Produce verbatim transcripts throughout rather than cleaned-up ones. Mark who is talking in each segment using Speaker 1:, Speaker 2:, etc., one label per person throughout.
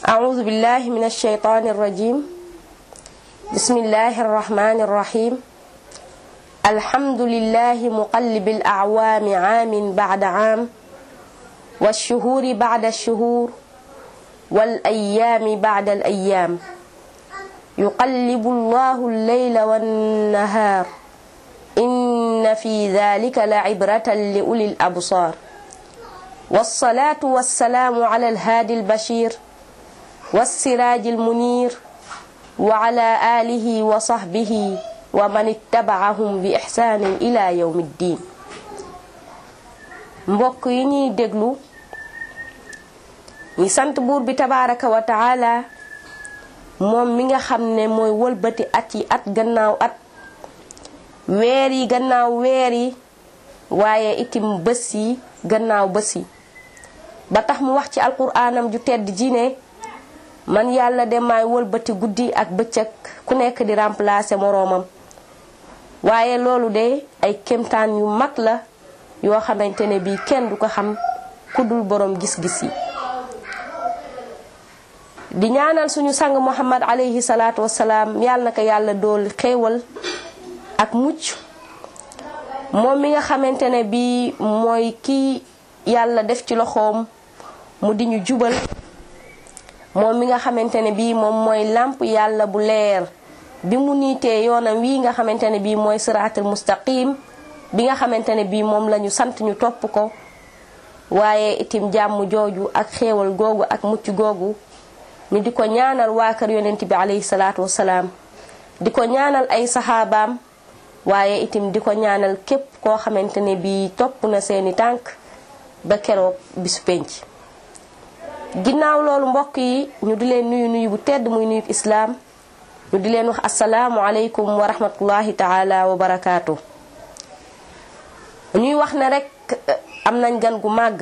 Speaker 1: أعوذ بالله من الشيطان الرجيم. بسم الله الرحمن الرحيم. الحمد لله مقلب الأعوام عام بعد عام، والشهور بعد الشهور، والأيام بعد الأيام. يقلب الله الليل والنهار، إن في ذلك لعبرة لأولي الأبصار. والصلاة والسلام على الهادي البشير والسراج المنير، وعلى آله وصحبه ومن اتبعهم بإحسان إلى يوم الدين. mbokk yi ñuy déglu ñi sant buur bi tabaaraka wa taala moom mi nga xam ne mooy wëlbati at yi at gannaaw at, weer yi gannaaw weer yi, waaye itim bés yi gannaaw bés yi, ba tax mu wax ci alquraanam ju tedd ji ne man yàlla de maay wëlbati guddi ak bëccëg ku nekk di remplacer moroomam. waaye loolu de ay kéemtaan yu mag la yoo xamante ne bii kenn du ko xam ku dul boroom gis-gis yi. di ñaanal suñu sang Muhammad alayhi salaatu wassalaam yàlla na ko yàlla dool xéewal ak mucc, moom mi nga xamante ne bii mooy kii yàlla def ci loxoom mu di ñu jubal, moom mi nga xamante ne bii moom mooy làmp yàlla bu leer bi mu niitee yoonam wii nga xamante ne bii mooy siraatul mustaqim bi nga xamante ne bii moom lañu sant ñu topp ko. waaye itim jàmm jooju ak xéewal googu ak mucc googu ñu di ko ñaanal waa kër yonent bi alayhi salaatu wassalaam, di ko ñaanal ay saxaabaam, waaye itim di ko ñaanal képp koo xamante ne bii topp na seeni tànk ba keroog bisu penc. ginnaaw loolu mbokk yi ñu di leen nuyu nuyu bu tedd muy nuyu islaam, ñu di leen wax asalaamu aleykum wa rahmatullahi taala wa barakaatu. ñuy wax ne rek am nañ gan gu màgg,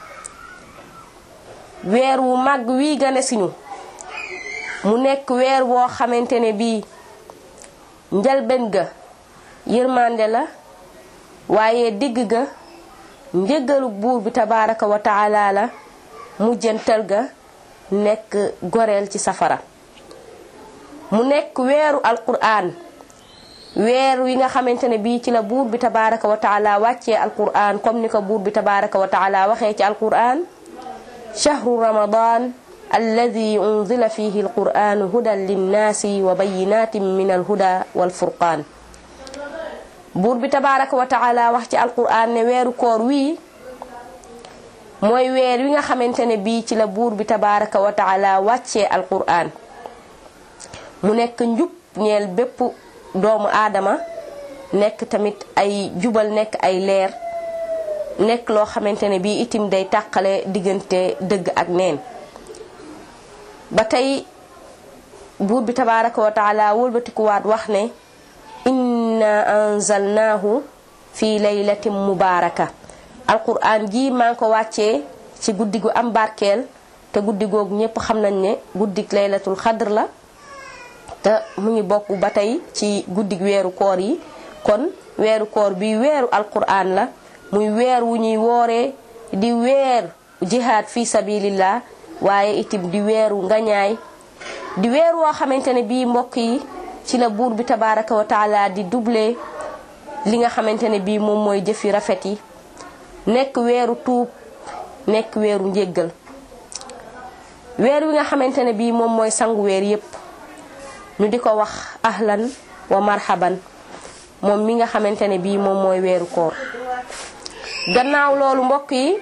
Speaker 1: weer wu màgg wii gane siñu mu nekk weer woo xamante ne bii njalben ga yërmande la, waaye digg ga njëggalu buur bi tabaaraka wa taala la, mujjantal ga nekk goreel ci safara. mu nekk weeru alquraan, weer wi nga xamante ne bii ci la buur bi tabaaraka wa taala wàccee alquraan, comme ni ko buur bi tabaaraka wa taala waxee ci alquraan: shahru ramadan alladi unzila fihi alquraan hudan linnaasi wa bayyinatin min alhuda walfurqaan. buur bi tabaaraka wa taala wax ci alquraan ne weeru koor wii mooy weer wi nga xamante ne bii ci la buur bi tabaaraka wa taala wàccee alquraan, mu nekk njub ñeel bépp doomu aadama, nekk tamit ay jubal, nekk ay leer, nekk loo xamante ne bii itim day tàqale diggante dëgg ak neen. ba tey buur bi tabaaraka wa taala wëlbatikuwaat wax ne inna anzalnaahu fi laylatin mubaaraka. alquraan ji maa ngi ko wàccee ci guddi gu am barkeel, te guddi googu ñépp xam nañ ne guddik laylatul xadr la, te mu ngi bokk ba tey ci guddig weeru koor yi. kon weeru koor bi weeru alquraan la, muy weer wu ñuy wooree, di weer jihaad fi sabilillah, waaye itim di weeru ngañaay, di weer woo xamante ne bii mbokk yi ci la buur bi tabaaraka wa taala di doublé li nga xamante ne bii moom mooy jëfi rafet yi, nekk weeru tuub, nekk weeru njéggal, weer wi nga xamante ne bii moom mooy sangu weer yépp. ñu di ko wax ahlan wa marhaban moom mi nga xamante ne bii moom mooy weeru koor. gannaaw loolu mbokk yi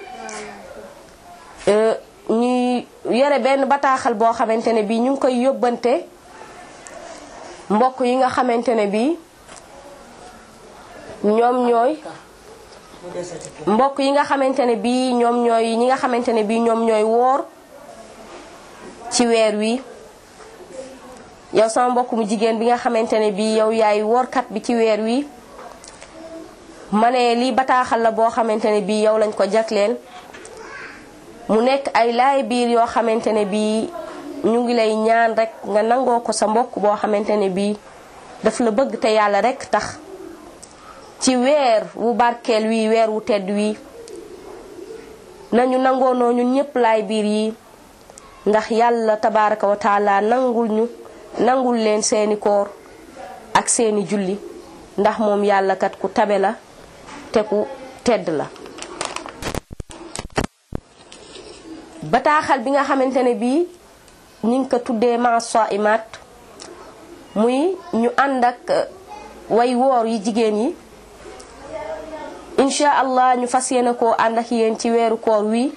Speaker 1: ñuy yore benn bataaxal boo xamante ne bii ñu ngi koy yóbbante mbokk yi nga xamante ne bii ñoom ñooy mbokk yi nga xamante ne bii ñoom ñooy ñi nga xamante ne bii ñoom ñooy woor ci weer wi. yow sama mbokk mu jigéen bi nga xamante ne bii yow yaay woorkat bi ci weer wi, ma ne lii bataaxal la boo xamante ne bii yow lañ ko jagleel. mu nekk ay laay biir yoo xamante ne bii ñu ngi lay ñaan rek nga nangoo ko sa mbokk boo xamante ne bii daf la bëgg te yàlla rek tax, ci weer wu barkeel wi, weer wu tedd wi. nañu nangoo noo ñun ñépp laay biir yi ndax yàlla tabaraka wa taala nangul ñu nangul leen seeni koor ak seeni julli ndax moom yàlla kat ku tabe la te ku tedd la. bataaxal bi nga xamante ne bii ñu ngi ko tuddee ma saimat muy ñu ànd ak way woor yi jigéen yi insha allah ñu fas yéene koo ànd ak yéen ci weeru koor wi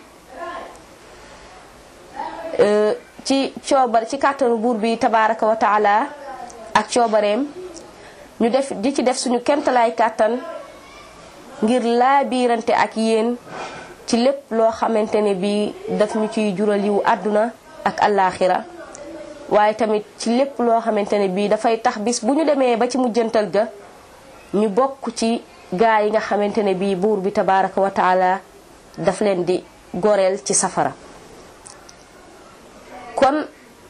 Speaker 1: ci coobar ci kàttanu buur bi tabaraka wa taala ak coobareem ñu def di ci def suñu kemtalaay kàttan ngir laa biirante ak yéen ci lépp loo xamante ne bi daf ñu ciy jural yiwu àdduna ak àllaaxira waaye tamit ci lépp loo xamante ne bi dafay tax bis bu ñu demee ba ci mujjantal ga ñu bokk ci gaa yi nga xamante ne bi buur bi tabaraka wa taala daf leen di goreel ci safara. kon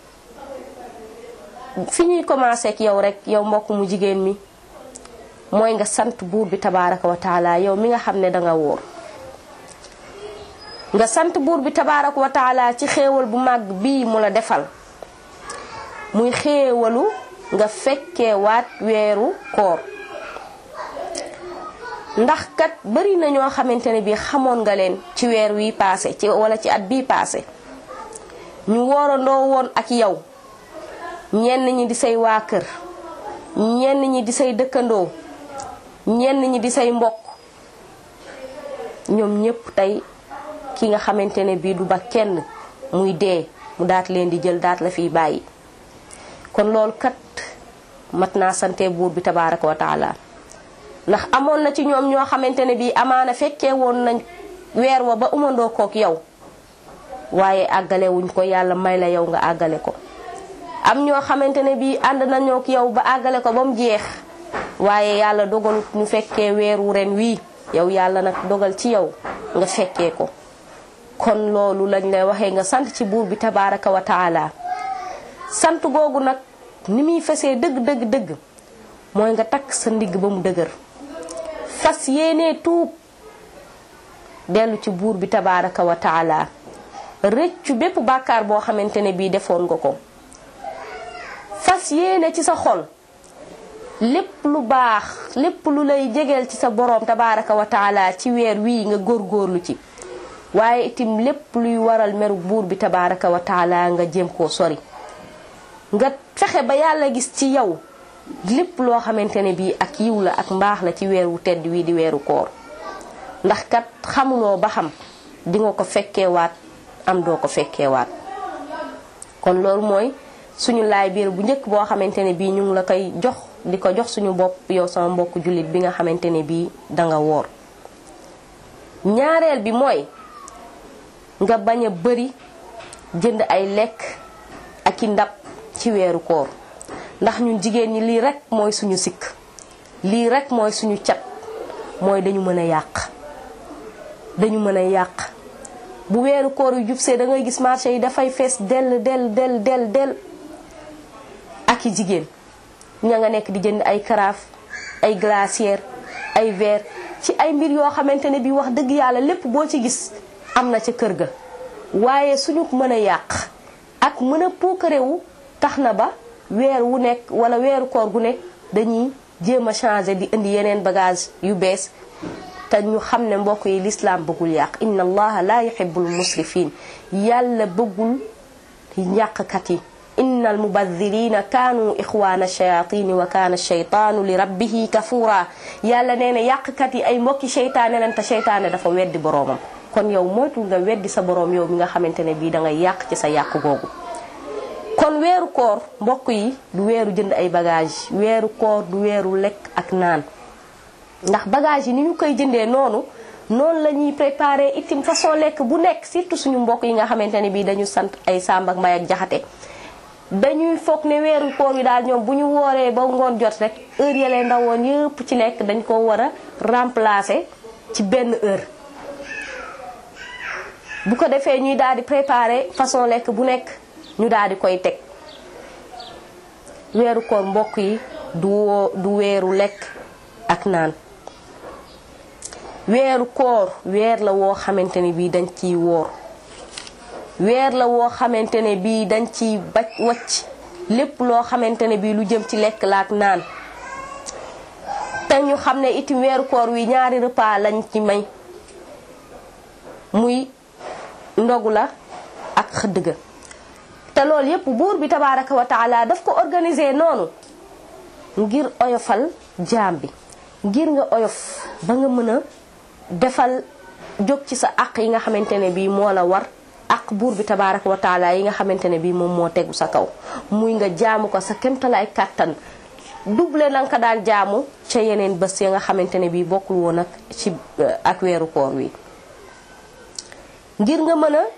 Speaker 1: fi ñuy commencé ak yow rek yow mbokk mu jigéen mi mooy nga sant buur bi tabaraka wa taala yow mi nga xam ne danga wóor nga sant buur bi tabaraka wa taala ci xéewal bu màgg bii mu la defal muy xéewalu nga fekkee waat weeru koor. ndax kat bari na ñoo xamante ne bii xamoon nga leen ci weer wi passé ci wala ci at bii passé ñu woorandoo woon ak yow ñenn ñi di say waa kër ñenn ñi di say dëkkandoo ñenn ñi di say mbokk ñoom ñépp tey ki nga xamante ne bii du ba kenn muy dee mu daat leen di jël daat la fiy bàyyi. kon loolu kat mat naa sante buur bi tabaraka wa taala ndax amoon na ci ñoom ñoo xamante ne bii amaana fekkee woon nañ weer wa ba umandoo kook yow waaye àggale wuñ ko yàlla may la yow nga àggale ko. am ñoo xamante ne bii ànd nañoo ak yow ba àggale ko ba mu jeex waaye yàlla dogalut ñu fekkee weeru ren wii yow yàlla nag dogal ci yow nga fekkee ko. kon loolu lañ lay waxee nga sant ci buur bi tabaraka wa taala. sant googu nag ni muy fesee dëgg dëgg dëgg mooy nga takk sa ndigg ba mu dëgër fas yéenee tuub dellu ci buur bi tabaraka wa taala rëccu bépp bàkkaar boo xamante ne bii defoon nga ko. fas yéene ci sa xol lépp lu baax lépp lu lay jegeel ci sa boroom tabaraka wa taala ci weer wii nga góorgóorlu ci waaye itim lépp luy waral meru buur bi tabaraka wa taala nga jéem koo sori. nga fexe ba yàlla gis ci yow lépp loo xamante ne bii ak yiw la ak mbaax la ci weeru tedd wii di weeru koor ndax kat xamuloo ba xam di nga ko fekkeewaat am doo ko fekkeewaat. kon loolu mooy suñu laay biir bu njëkk boo xamante ne bii ñu ngi la koy jox di ko jox suñu bopp yow sama mbokku jullit bi nga xamante ne bii danga woor. ñaareel bi mooy nga bañ a bëri jënd ay lekk ak i ndab ci weeru koor ndax ñun jigéen ñi lii rek mooy suñu sikk lii rek mooy suñu cat mooy dañu mën a yàq dañu mën a yàq bu weeru koor yu jubsee da ngay gis marché yi dafay fees dell dell dell dell dell ak i jigéen ña nga nekk di jënd ay carafe ay glacière ay verre ci ay mbir yoo xamante ne bi wax dëgg yàlla lépp boo ci gis am na ca kër ga waaye suñu mën a yàq ak mën a puukarewu tax na ba weer wu nekk wala weeru koor gu nekk dañuy jéem a changer di indi yeneen bagage yu bees te ñu xam ne mbokk yi l'islam bëggul yàq inna allaha la yuhibbul musrifin yàlla bëggul yàqkat yi innal mubadhirina kaanu ixwaana shayatin wa kaana shaytaanu li rabbihi kafura yàlla nee na yàqkat yi ay mbokki seytaane lan te seytaane dafa weddi boroomam. kon yow moytu nga weddi sa boroom yow mi nga xamante ne bii dangay yàq ci sa yàq googu. kon weeru koor mbokk yi du weeru jënd ay bagage weeru koor du weeru lekk ak naan ndax bagage yi ni ñu koy jëndee noonu noonu la ñuy préparer itim façon lekk bu nekk surtout suñu mbokk yi nga xamante ne bii dañu sant ay Sàmb ak May ak Jaxate dañuy foog ne weeru koor yi daal ñoom bu ñu wooree ba ngoon jot rek heure ya leen ndawoon yëpp ci lekk dañ ko war a remplacer ci benn heure bu ko defee ñuy daal di préparer façon lekk bu nekk ñu daal di koy teg. weeru koor mbokk yi du woo du weeru lekk ak naan weeru koor weer la woo xamante ni bii dañ ciy woor weer la woo xamante ne bii dañ ci baj wacc lépp loo xamante ne bii lu jëm ci lekk la ak naan te ñu xam ne itam weeru koor wi ñaari repas lañ ci may muy ndogu la ak xëdd ga te loolu yépp buur bi tabaaraka wa taala daf ko organiser noonu ngir oyofal jaam bi ngir nga oyof ba nga mën a defal jóg ci sa àq yi nga xamante ne bii moo la war àq buur bi tabaaraka wa taala yi nga xamante ne bii moom moo tegu sa kaw muy nga jaamu ko sa kemtalaay kàttan double na nga ko daan jaamu ca yeneen bés ya nga xamante ne bii bokkul woon ak ci ak weeru koor wi ngir nga mën a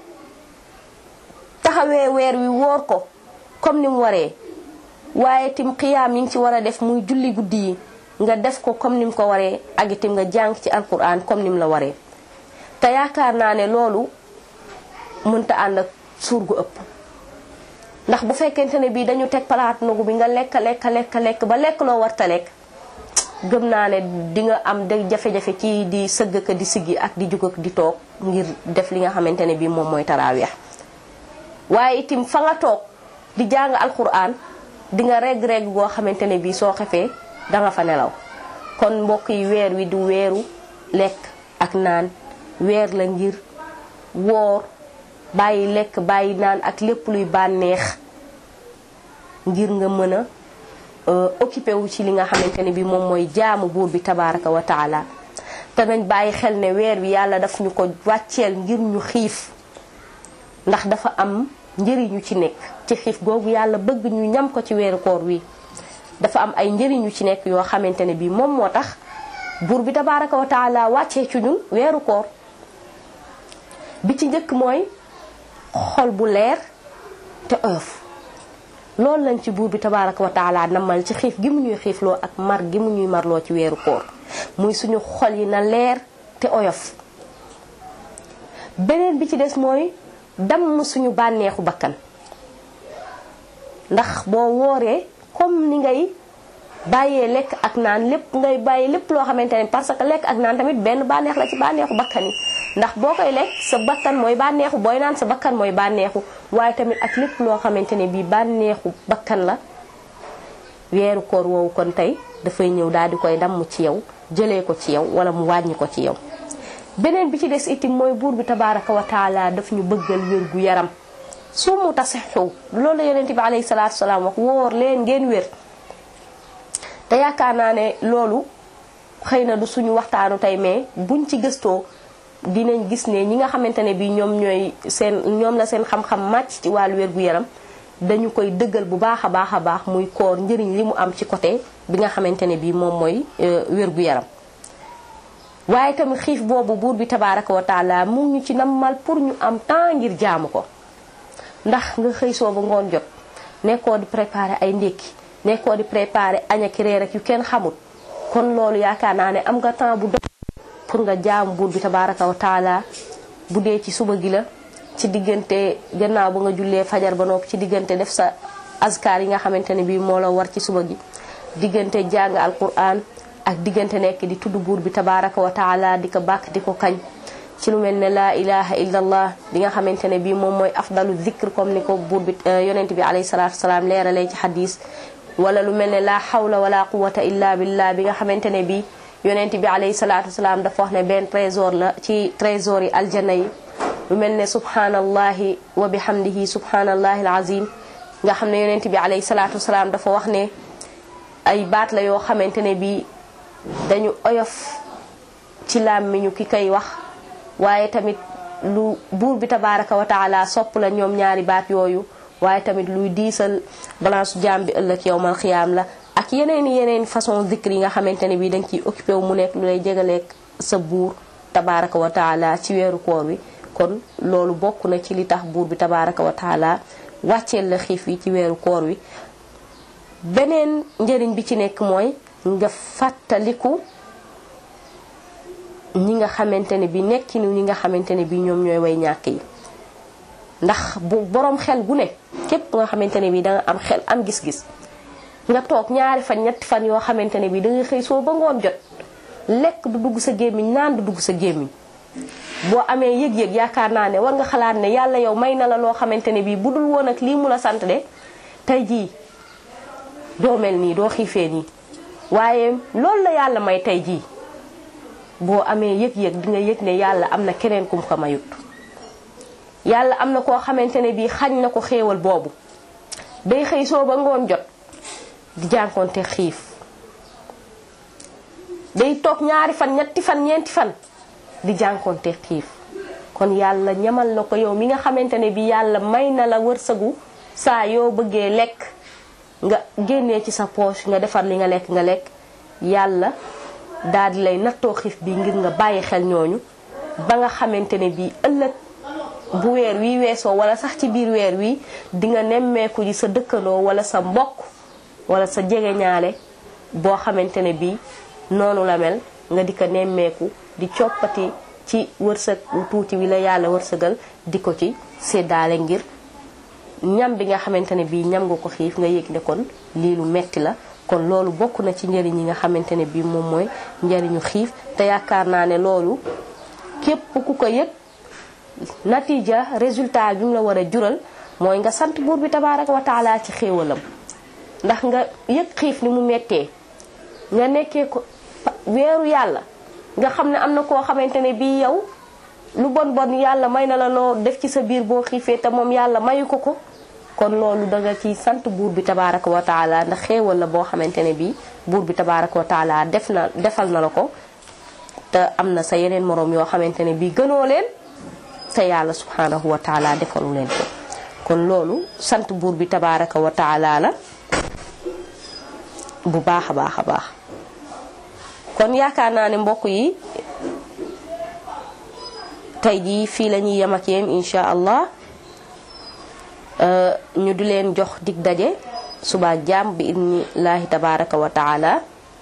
Speaker 1: taxawee weer wi woor ko comme ni mu waree waaye tim xiyaam yi nga ci war a def muy julli guddi yi nga def ko comme ni mu ko waree ak itam nga jàng ci alquran comme ni mu la waree te yaakaar naa ne loolu mënta ànd ak suur gu ëpp ndax bu fekkente ne bii dañu teg palaat nagu bi nga lekk lekk lekk lekk ba lekk loo warta lekk gëm naa ne di nga am de jafe-jafe ci di sëgg ka di siggi ak di jug ak di toog ngir def li nga xamante ne bii moom mooy taraaweex waaye itam fa nga toog di jàng alquran di nga reg-reg goo xamante ne bii soo xefee danga fa nelaw kon mbokk yi weer wi du weeru lekk ak naan weer la ngir woor bàyyi lekk bàyyi naan ak lépp luy bànneex ngir nga mën a occupé wu ci li nga xamante ne bi moom mooy jaamu buur bi tabaaraka wa taala te nañ bàyyi xel ne weer wi yàlla daf ñu ko wàcceel ngir ñu xiif ndax dafa am njëriñu ci nekk ci xiif googu yàlla bëgg ñu ñam ko ci weeru koor wi dafa am ay njëriñu ci nekk yoo xamante ne bi moom moo tax buur bi tabaaraka wa taala wàccee ci ñun weeru koor bi ci njëkk mooy xol bu leer te oyof loolu lañ ci buur bi tabaaraka wa taala namal ci xiif gi mu ñuy xiifloo ak mar gi mu ñuy marloo ci weeru koor muy suñu xol yi na leer te oyof beneen bi ci des mooy damm suñu bànneexu bakkan ndax boo wooree comme ni ngay bàyyee lekk ak naan lépp ngay bàyyi lépp loo xamante ne parce que lekk ak naan tamit benn bànneex la ci bànneexu bakkan yi ndax boo koy lekk sa bakkan mooy bànneexu booy naan sa bakkan mooy bànneexu waaye tamit ak lépp loo xamante ne bii bànneexu bakkan la weeru koor woowu kon tey dafay ñëw daal di koy damm ci yow jëlee ko ci yow wala mu wàññi ko ci yow beneen bi ci des itam mooy buur bi tabaaraka wa taala daf ñu bëggal wér gu yaram su mu tasixu loolu la yonent bi alayhi salaatu salaam wax wóor leen ngeen wér te yaakaar naa ne loolu xëy na du suñu waxtaanu tey mais buñ ci gëstoo dinañ gis ne ñi nga xamante ne bi ñoom ñooy seen ñoom la seen xam-xam màcc ci wàllu wér gu yaram dañu koy dëggal bu baax a baax a baax muy koor njëriñ li mu am ci côté bi nga xamante ne bi moom mooy wér gu yaram waaye tamit xiif boobu buur bi tabaaraka wa taala mu ñu ci nammal pour ñu am temps ngir jaamu ko ndax nga xëy soo ba ngoon jot nekkoo di préparer ay ndékki nekkoo di préparer añ ak reer ak yu kenn xamul kon loolu yaakaar naa ne am nga temps bu doy pour nga jaamu buur bi tabaaraka wa taala bu dee ci suba gi la ci diggante gannaaw ba nga jullee fajar ba noppi ci diggante def sa azkar yi nga xamante ne bii moo la war ci suba gi diggante jàng alquran ak diggante nekk di tudd buur bi tabaaraka wa taala di ko bàkk di ko kañ ci lu mel ne laa ilaha illa allah bi nga xamante ne bii moom mooy afdalu zikr comme ni ko buur bi yonent bi alayhi salaatu wasalaam leeralee ci xadis wala lu mel ne laa hawla wala quwwata illa billah bi nga xamante ne bii yonent bi alayhi salaatu wasalaam dafa wax ne benn trésor la ci trésor yi aljanna yi lu mel ne subhanallahi wa bihamdihi subhanallahi alazim nga xam ne yonent bi alayhi salaatu wasalaam dafa wax ne ay baat la yoo xamante ne bii dañu oyof ci làmmiñu ki koy wax waaye tamit lu buur bi tabaaraka wa taala sopp la ñoom ñaari baat yooyu waaye tamit luy diisal balance jaam bi ëllëg yowmal xiyaam la ak yeneen yeneen façon zikr yi nga xamante ne bii dañ ciy occupé wu mu nekk lu lay jegaleeg sa buur tabaaraka wa taala ci weeru koor wi kon loolu bokk na ci li tax buur bi tabaaraka wa taala wàcceel la xiif yi ci weeru koor wi beneen njëriñ bi ci nekk mooy nga fàttaliku ñi nga xamante ne bi nekk ni ñi nga xamante ne bi ñoom ñooy way ñàkk yi ndax bu boroom xel gu ne képp nga xamante ne bi da nga am xel am gis-gis nga toog ñaari fan ñetti fan yoo xamante ne bi da nga xëy soo ba ngoon jot lekk du dugg sa gémmiñ naan du dugg sa gémmiñ boo amee yëg-yëg yaakaar naa ne war nga xalaat ne yàlla yow may na la loo xamante ne bii bu dul woon ak lii mu la sant de tey jii doo mel nii doo xiifee nii waaye loolu la yàlla may tey jii boo amee yëg-yëg di nga yëg ne yàlla am na keneen kum ko mayut yàlla am na koo xamante ne bii xañ na ko xéewal boobu day xëy soo ba ngoon jot di jànkoonte xiif day toog ñaari fan ñetti fan ñeenti fan di jànkoonte xiif kon yàlla ñamal na ko yow mi nga xamante ne bii yàlla may na la wërsëgu saa yoo bëggee lekk nga génnee ci sa poche nga defar li nga lekk nga lekk yàlla daal di lay nattoo xiif bi ngir nga bàyyi xel ñooñu ba nga xamante ne bii ëllëg bu weer wi weesoo wala sax ci biir weer wi di nga nemmeeku ji sa dëkkandoo wala sa mbokk wala sa jegeñaale boo xamante ne bii noonu la mel nga di ko nemmeeku di coppati ci wërsëg tuuti wi la yàlla wërsëgal di ko ci séddaale ngir ñam bi nga xamante ne bii ñam nga ko xiif nga yëg ne kon lii lu metti la kon loolu bokk na ci njëriñ yi nga xamante ne bii moom mooy njëriñu xiif te yaakaar naa ne loolu képp ku ko yëg natija résultat bi mu la war a jural mooy nga sant buur bi tabaaraka wa taala ci xéewalam ndax nga yëg xiif ni mu mettee nga nekkee ko weeru yàlla nga xam ne am na koo xamante ne bii yow lu bon bon yàlla may na la loo def ci sa biir boo xiifee te moom yàlla mayu ko ko kon loolu danga ci sant buur bi tabaaraka wa taala ndax xéewal la boo xamante ne bii buur bi tabaaraka wa taala def na defal na la ko te am na sa yeneen moroom yoo xamante ne bii gënoo leen te yàlla subhanahu wa taala defalu leen ko kon loolu sant buur bi tabaaraka wa taala la bu baax a baax a baax kon yaakaar naa ne mbokk yi tey jii fii la ñuy yem ak yéen incha allah ñu di leen jox dig daje suba jàmm bi idnillaahi tabaaraka wa taala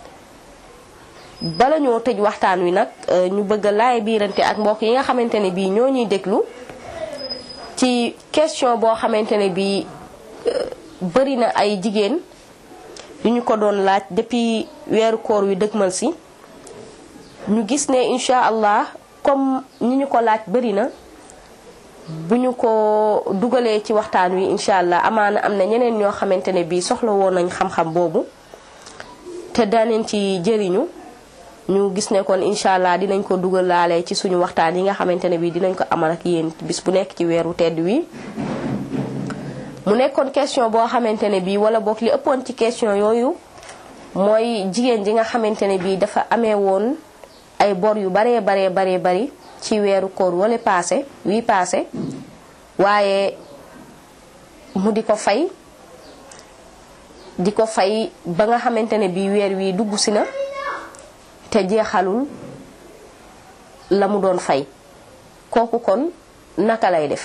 Speaker 1: bala ñoo tëj waxtaan wi nag ñu bëgg a laay biirante ak mbokk yi nga xamante ne bii ñoo ñuy déglu ci question boo xamante ne bii bari na ay jigéen yu ñu ko doon laaj depuis weeru koor wi dëgmal si ñu gis ne incha allah comme ñi ñu ko laaj bari na bu ñu ko dugalee ci waxtaan wi incha allah amaana am na ñeneen ñoo xamante ne bii soxla woon nañ xam-xam boobu te daaneen ci jëriñu ñu gis ne kon incha allah dinañ ko dugalaale ci suñu waxtaan yi nga xamante ne bii dinañ ko amal ak yéen bis bu nekk ci weeru tedd wi. mu nekkoon question boo xamante ne bii wala boog li ëppoon ci question yooyu mooy jigéen ji nga xamante ne bii dafa amee woon ay bor yu baree baree baree bari ci weeru koor wala passé wii passé waaye mu di ko fay di ko fay ba nga xamante ne bii weer wi dugg si na te jeexalul la mu doon fay kooku kon naka lay def.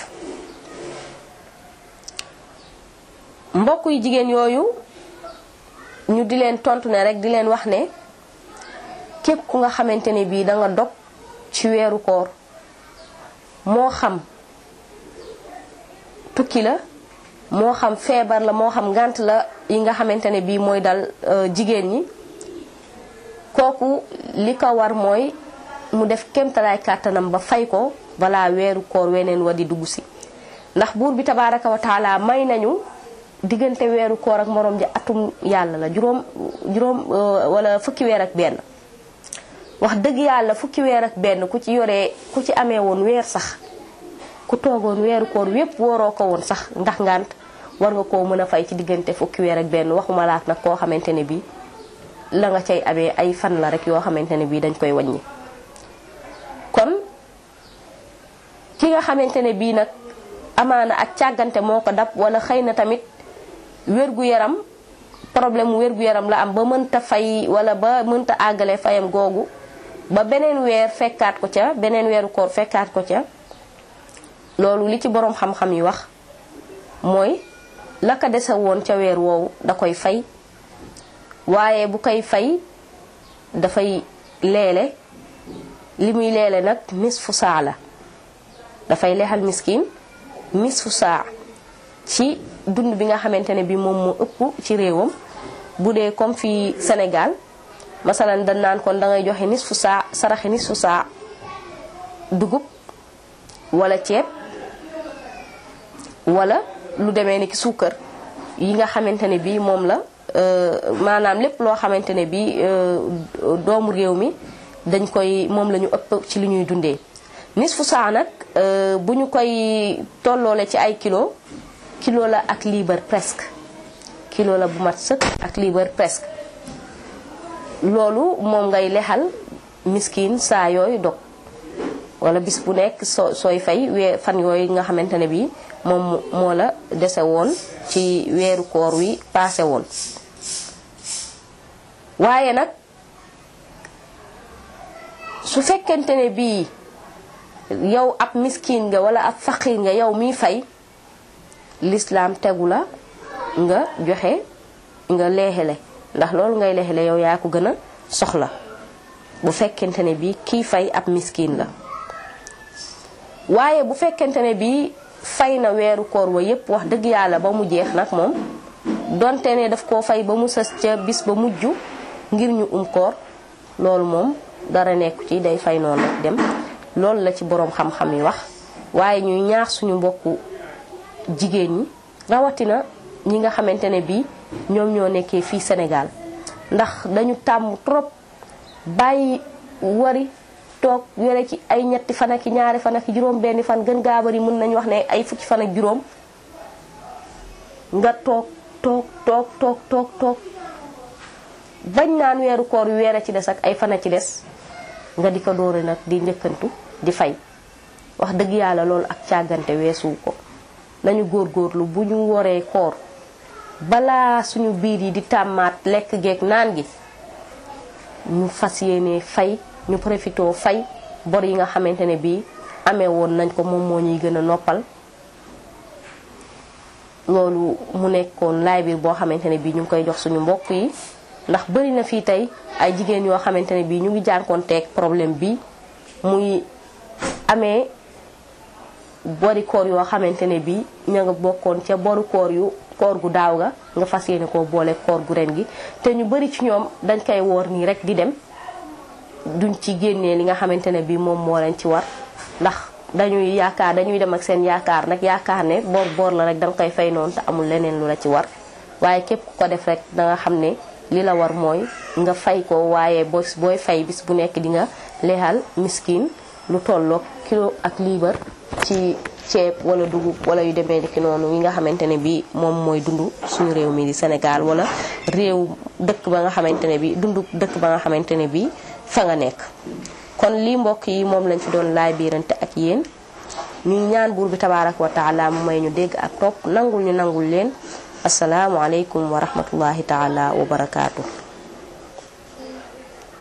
Speaker 1: mbokk yu jigéen yooyu ñu di leen tontu ne rek di leen wax ne képp ku nga xamante ne bii danga dog ci weeru koor moo xam tukki la moo xam feebar la moo xam ngànt la yi nga xamante ne bii mooy dal jigéen ñi kooku li ko war mooy mu def kéemtalaay kàttanam ba fay ko balaa weeru koor weneen wa di dugg si ndax buur bi tabaaraka wa taala may nañu diggante weeru koor ak moroom ji atum yàlla la juróom juróom wala fukki weer ak benn wax dëgg yàlla fukki weer ak benn ku ci yoree ku ci amee woon weer sax ku toogoon weeru koor wépp waroo ko woon sax ndax ngant war nga koo mën a fay ci diggante fukki weer ak benn waxuma laat nag koo xamante ne bii la nga cay amee ay fan la rek yoo xamante ne bii dañ koy wàññi. kon ki nga xamante ne bii nag amaana ak càggante moo ko dab wala xëy na tamit wérgu yaram problème mu wérgu yaram la am ba mënta fay wala ba mënta àggale fayam googu ba beneen weer fekkaat ko ca beneen weeru koor fekkaat ko ca loolu li ci boroom xam-xam yi wax mooy la ko dese woon ca weer woowu da koy fay waaye bu koy fay dafay leele li muy leele nag nisfu saa la dafay leexal miskin nisfu saa ci dund bi nga xamante ne bi moom moo ëpp ci réewam bu dee comme fii Sénégal masalan dañ naan kon dangay joxe nisfu saa saraxe nisfu saa dugub wala ceeb wala lu demee ni ki suukar yi nga xamante ne bii moom la maanaam lépp loo xamante ne bii doomu réew mi dañ koy moom la ñu ëpp ci li ñuy dundee. nisfu saa nag bu ñu koy tolloole ci ay kilo kilo la ak liibar presque kilo la bu mat sëkk ak liibar presque loolu moom ngay lexal miskin saa yooyu dog wala bis bu nekk soo sooy fay wee fan yooyu nga xamante ne bii moom moo la dese woon ci weeru koor wi paase woon. waaye nag su fekkente ne bii yow ab miskin nga wala ab faqir nga yow miy fay l'islam tegu la nga joxe nga leexele ndax loolu ngay leexele yow yaa ko gën a soxla bu fekkente ne bii kii fay ab miskin la. waaye bu fekkente ne bii fay na weeru koor wa yépp wax dëgg yàlla ba mu jeex nag moom donte ne daf koo fay ba mu sës ca bis ba mujj ngir ñu um koor loolu moom dara nekku ci day fay noonu rek dem loolu la ci boroom xam-xam yi wax. waaye ñuy ñaax suñu mbokku jigéen ñi rawatina ñi nga xamante ne bii ñoom ñoo nekkee fii Sénégal ndax dañu tàmm trop bàyyi wari toog yore ci ay ñetti fan ak ñaari fan ak juróom benni fan gën gaa bari mën nañu wax ne ay fukki fan ak juróom nga toog toog toog toog toog toog bañ naan weeru koor yu weer a ci des ak ay fan a ci des nga di ko doore nag di njëkkantu di fay. wax dëgg yàlla loolu ak càggante weesu ko nañu góorgóorlu bu ñu woree koor balaa suñu biir yi di tàmmaat lekk geek naan gi ñu fas yéene fay ñu profitoo fay bor yi nga xamante ne bii amee woon nañ ko moom moo ñuy gën a noppal. loolu mu nekkoon laay biir boo xamante ne bii ñu ngi koy jox suñu mbokk yi ndax bari na fii tey ay jigéen yoo xamante ne bii ñu ngi jànkoonteeg problème bi muy amee bori koor yoo xamante ne bii ña nga bokkoon ca boru koor yu koor gu daaw ga nga fas yéene koo boole koor gu ren gi te ñu bari ci ñoom dañ koy woor nii rek di dem duñ ci génnee li nga xamante ne bii moom moo leen ci war ndax dañuy yaakaar dañuy dem ak seen yaakaar nag yaakaar ne boor boor la rek danga koy fay noonu te amul leneen lu la ci war. waaye képp ku ko def rek danga xam ne li la war mooy nga fay ko waaye boo booy fay bis bu nekk di nga leexal miskin lu tolloog kilo ak liibar ci ceeb wala dugub wala yu demee ni ki noonu yi nga xamante ne bii moom mooy dund suñu réew mi di Sénégal wala réew dëkk ba nga xamante ne bii dund dëkk ba nga xamante ne bii fa nga nekk. kon lii mbokk yi moom lañ fi doon laay biirante ak yéen ñuy ñaan buur bi tabaaraka wa taala mu may ñu dégg ak topp nangul ñu nangul leen. assalaamu aleykum wa rahmatullahi taala wa barakaatu.